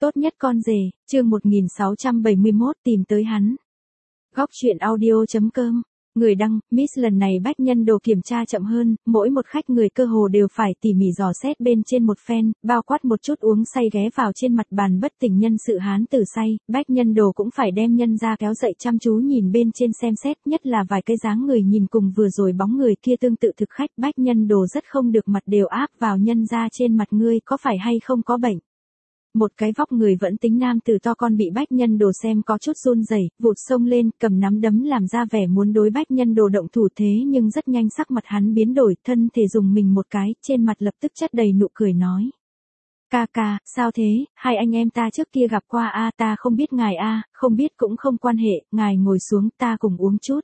Tốt nhất con rể, chương 1671 tìm tới hắn. Góc truyện audio.com. Người đăng, Miss lần này Bách Nhân Đồ kiểm tra chậm hơn, mỗi một khách người cơ hồ đều phải tỉ mỉ dò xét bên trên một phen, bao quát một chút uống say ghé vào trên mặt bàn bất tỉnh nhân sự hán tử say, Bách Nhân Đồ cũng phải đem nhân ra kéo dậy chăm chú nhìn bên trên xem xét, nhất là vài cái dáng người nhìn cùng vừa rồi bóng người kia tương tự thực khách, Bách Nhân Đồ rất không được mặt đều áp vào nhân ra trên mặt ngươi có phải hay không có bệnh. Một cái vóc người vẫn tính nam tử to con bị Bách Nhân Đồ xem có chút run rẩy, vụt xông lên, cầm nắm đấm làm ra vẻ muốn đối Bách Nhân Đồ động thủ thế nhưng rất nhanh sắc mặt hắn biến đổi, thân thể dùng mình một cái, trên mặt lập tức chất đầy nụ cười nói. Ca ca, sao thế, hai anh em ta trước kia gặp qua a, ta không biết ngài a, không biết cũng không quan hệ, ngài ngồi xuống ta cùng uống chút.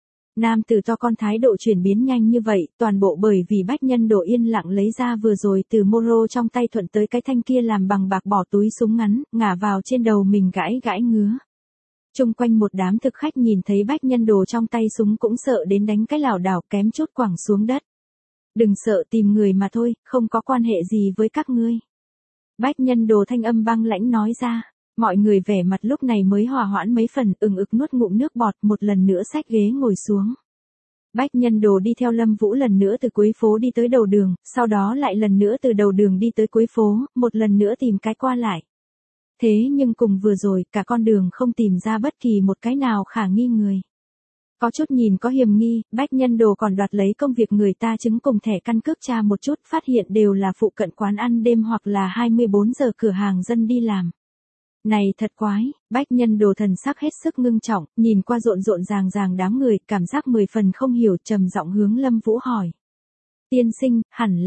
Nam tử to con thái độ chuyển biến nhanh như vậy, toàn bộ bởi vì Bách Nhân Đồ yên lặng lấy ra vừa rồi từ Moro trong tay thuận tới cái thanh kia làm bằng bạc bỏ túi súng ngắn, ngả vào trên đầu mình gãi gãi ngứa. Chung quanh một đám thực khách nhìn thấy Bách Nhân Đồ trong tay súng cũng sợ đến đánh cái lảo đảo kém chút quẳng xuống đất. Đừng sợ, tìm người mà thôi, không có quan hệ gì với các ngươi. Bách Nhân Đồ thanh âm băng lãnh nói ra. Mọi người vẻ mặt lúc này mới hòa hoãn mấy phần, ực nuốt ngụm nước bọt, một lần nữa xách ghế ngồi xuống. Bách Nhân Đồ đi theo Lâm Vũ lần nữa từ cuối phố đi tới đầu đường, sau đó lại lần nữa từ đầu đường đi tới cuối phố, một lần nữa tìm cái qua lại. Thế nhưng cùng vừa rồi, cả con đường không tìm ra bất kỳ một cái nào khả nghi người. Có chút nhìn có hiểm nghi, Bách Nhân Đồ còn đoạt lấy công việc người ta chứng cùng thẻ căn cước tra một chút, phát hiện đều là phụ cận quán ăn đêm hoặc là 24 giờ cửa hàng dân đi làm. Này thật quái, Bách Nhân Đồ thần sắc hết sức ngưng trọng, nhìn qua rộn ràng đám người, cảm giác 10 phần không hiểu, trầm giọng hướng Lâm Vũ hỏi. Tiên sinh,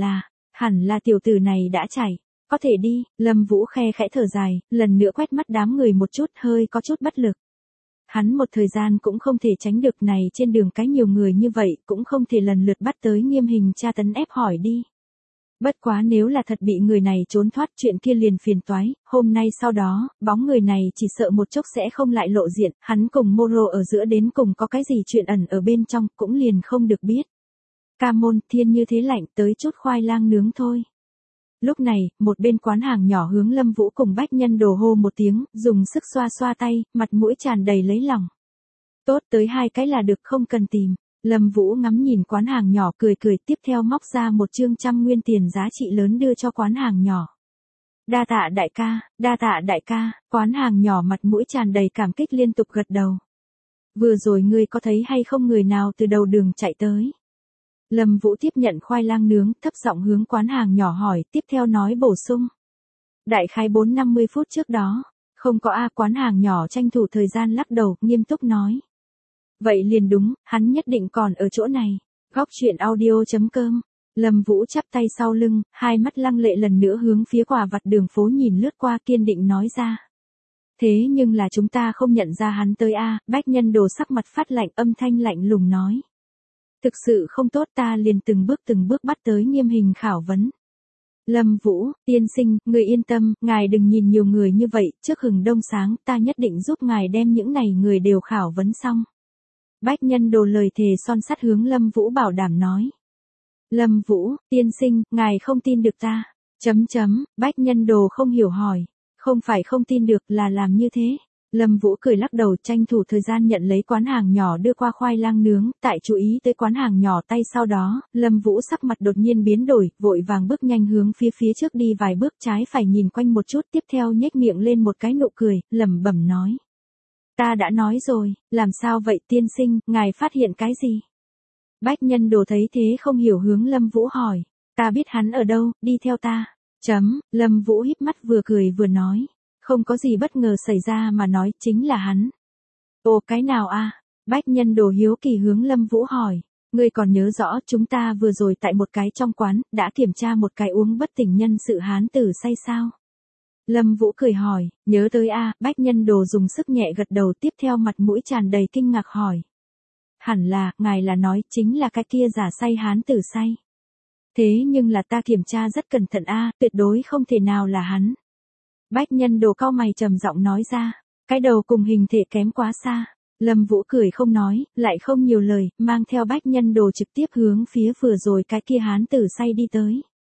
hẳn là tiểu tử này đã chạy, có thể đi, Lâm Vũ khe khẽ thở dài, lần nữa quét mắt đám người một chút, hơi có chút bất lực. Hắn một thời gian cũng không thể tránh được này trên đường cái nhiều người như vậy, cũng không thể lần lượt bắt tới nghiêm hình tra tấn ép hỏi đi. Bất quá nếu là thật bị người này trốn thoát chuyện kia liền phiền toái, hôm nay sau đó, bóng người này chỉ sợ một chốc sẽ không lại lộ diện, hắn cùng Moro ở giữa đến cùng có cái gì chuyện ẩn ở bên trong cũng liền không được biết. Ca môn, thiên như thế lạnh, tới chút khoai lang nướng thôi. Lúc này, một bên quán hàng nhỏ hướng Lâm Vũ cùng Bách Nhân Đồ hô một tiếng, dùng sức xoa xoa tay, mặt mũi tràn đầy lấy lòng. Tốt, tới hai cái là được, không cần tìm. Lâm Vũ ngắm nhìn quán hàng nhỏ cười tiếp theo móc ra một chương 100 nguyên tiền giá trị lớn đưa cho quán hàng nhỏ. Đa tạ đại ca, quán hàng nhỏ mặt mũi tràn đầy cảm kích liên tục gật đầu. Vừa rồi ngươi có thấy hay không người nào từ đầu đường chạy tới? Lâm Vũ tiếp nhận khoai lang nướng, thấp giọng hướng quán hàng nhỏ hỏi, tiếp theo nói bổ sung. Đại khái 4-50 phút trước đó, không có a, quán hàng nhỏ tranh thủ thời gian lắc đầu, nghiêm túc nói. Vậy liền đúng, hắn nhất định còn ở chỗ này. Góc truyện audio.com. Lâm Vũ chắp tay sau lưng, hai mắt lăng lệ lần nữa hướng phía quà vặt đường phố nhìn lướt qua kiên định nói ra. Thế nhưng là chúng ta không nhận ra hắn tới a, Bách Nhân Đồ sắc mặt phát lạnh, âm thanh lạnh lùng nói. Thực sự không tốt, ta liền từng bước bắt tới nghiêm hình khảo vấn. Lâm Vũ, tiên sinh, người yên tâm, ngài đừng nhìn nhiều người như vậy, trước hừng đông sáng, ta nhất định giúp ngài đem những này người đều khảo vấn xong. Bách Nhân Đồ lời thề son sắt hướng Lâm Vũ bảo đảm nói. Lâm Vũ, tiên sinh, ngài không tin được ta. Bách Nhân Đồ không hiểu hỏi. Không phải không tin được, là làm như thế. Lâm Vũ cười lắc đầu, tranh thủ thời gian nhận lấy quán hàng nhỏ đưa qua khoai lang nướng, tại chú ý tới quán hàng nhỏ tay sau đó, Lâm Vũ sắc mặt đột nhiên biến đổi, vội vàng bước nhanh hướng phía trước đi vài bước, trái phải nhìn quanh một chút, tiếp theo nhếch miệng lên một cái nụ cười, lẩm bẩm nói. Ta đã nói rồi, làm sao vậy tiên sinh, ngài phát hiện cái gì? Bách Nhân Đồ thấy thế không hiểu hướng Lâm Vũ hỏi. Ta biết hắn ở đâu, đi theo ta. Lâm Vũ híp mắt vừa cười vừa nói. Không có gì bất ngờ xảy ra mà nói, chính là hắn. Ồ, cái nào a? Bách Nhân Đồ hiếu kỳ hướng Lâm Vũ hỏi. Ngươi còn nhớ rõ chúng ta vừa rồi tại một cái trong quán, đã kiểm tra một cái uống bất tỉnh nhân sự hán tử say sao? Lâm Vũ cười hỏi, nhớ tới a, Bách Nhân Đồ dùng sức nhẹ gật đầu, tiếp theo mặt mũi tràn đầy kinh ngạc hỏi. Hẳn là, ngài là nói chính là cái kia giả say hán tử say. Thế nhưng là ta kiểm tra rất cẩn thận a, tuyệt đối không thể nào là hắn. Bách Nhân Đồ cau mày trầm giọng nói ra, cái đầu cùng hình thể kém quá xa. Lâm Vũ cười không nói, lại không nhiều lời, mang theo Bách Nhân Đồ trực tiếp hướng phía vừa rồi cái kia hán tử say đi tới.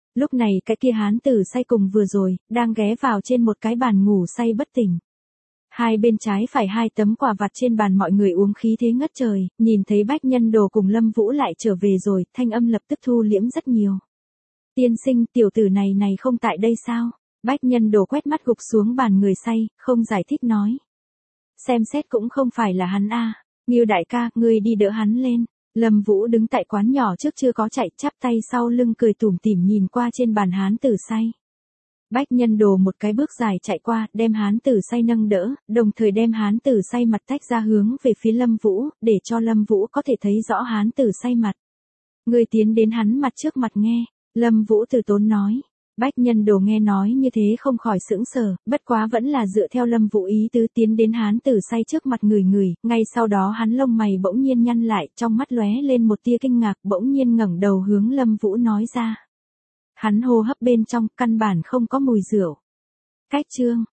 Lúc này cái kia hán tử say cùng vừa rồi, đang ghé vào trên một cái bàn ngủ say bất tỉnh. Hai bên trái phải hai tấm quà vặt trên bàn mọi người uống khí thế ngất trời, nhìn thấy Bách Nhân Đồ cùng Lâm Vũ lại trở về rồi, thanh âm lập tức thu liễm rất nhiều. Tiên sinh, tiểu tử này không tại đây sao? Bách Nhân Đồ quét mắt gục xuống bàn người say, không giải thích nói. Xem xét cũng không phải là hắn a. Ngưu đại ca, ngươi đi đỡ hắn lên. Lâm Vũ đứng tại quán nhỏ trước chưa có chạy, chắp tay sau lưng cười tủm tỉm nhìn qua trên bàn hán tử say. Bách Nhân Đồ một cái bước dài chạy qua, đem hán tử say nâng đỡ, đồng thời đem hán tử say mặt tách ra hướng về phía Lâm Vũ, để cho Lâm Vũ có thể thấy rõ hán tử say mặt. Người tiến đến hắn mặt trước mặt nghe, Lâm Vũ từ tốn nói. Bách Nhân Đồ nghe nói như thế không khỏi sững sờ, bất quá vẫn là dựa theo Lâm Vũ ý tứ tiến đến hán tử say trước mặt người, ngay sau đó hắn lông mày bỗng nhiên nhăn lại, trong mắt lóe lên một tia kinh ngạc, bỗng nhiên ngẩng đầu hướng Lâm Vũ nói ra. Hắn hô hấp bên trong căn bản không có mùi rượu. Cách chương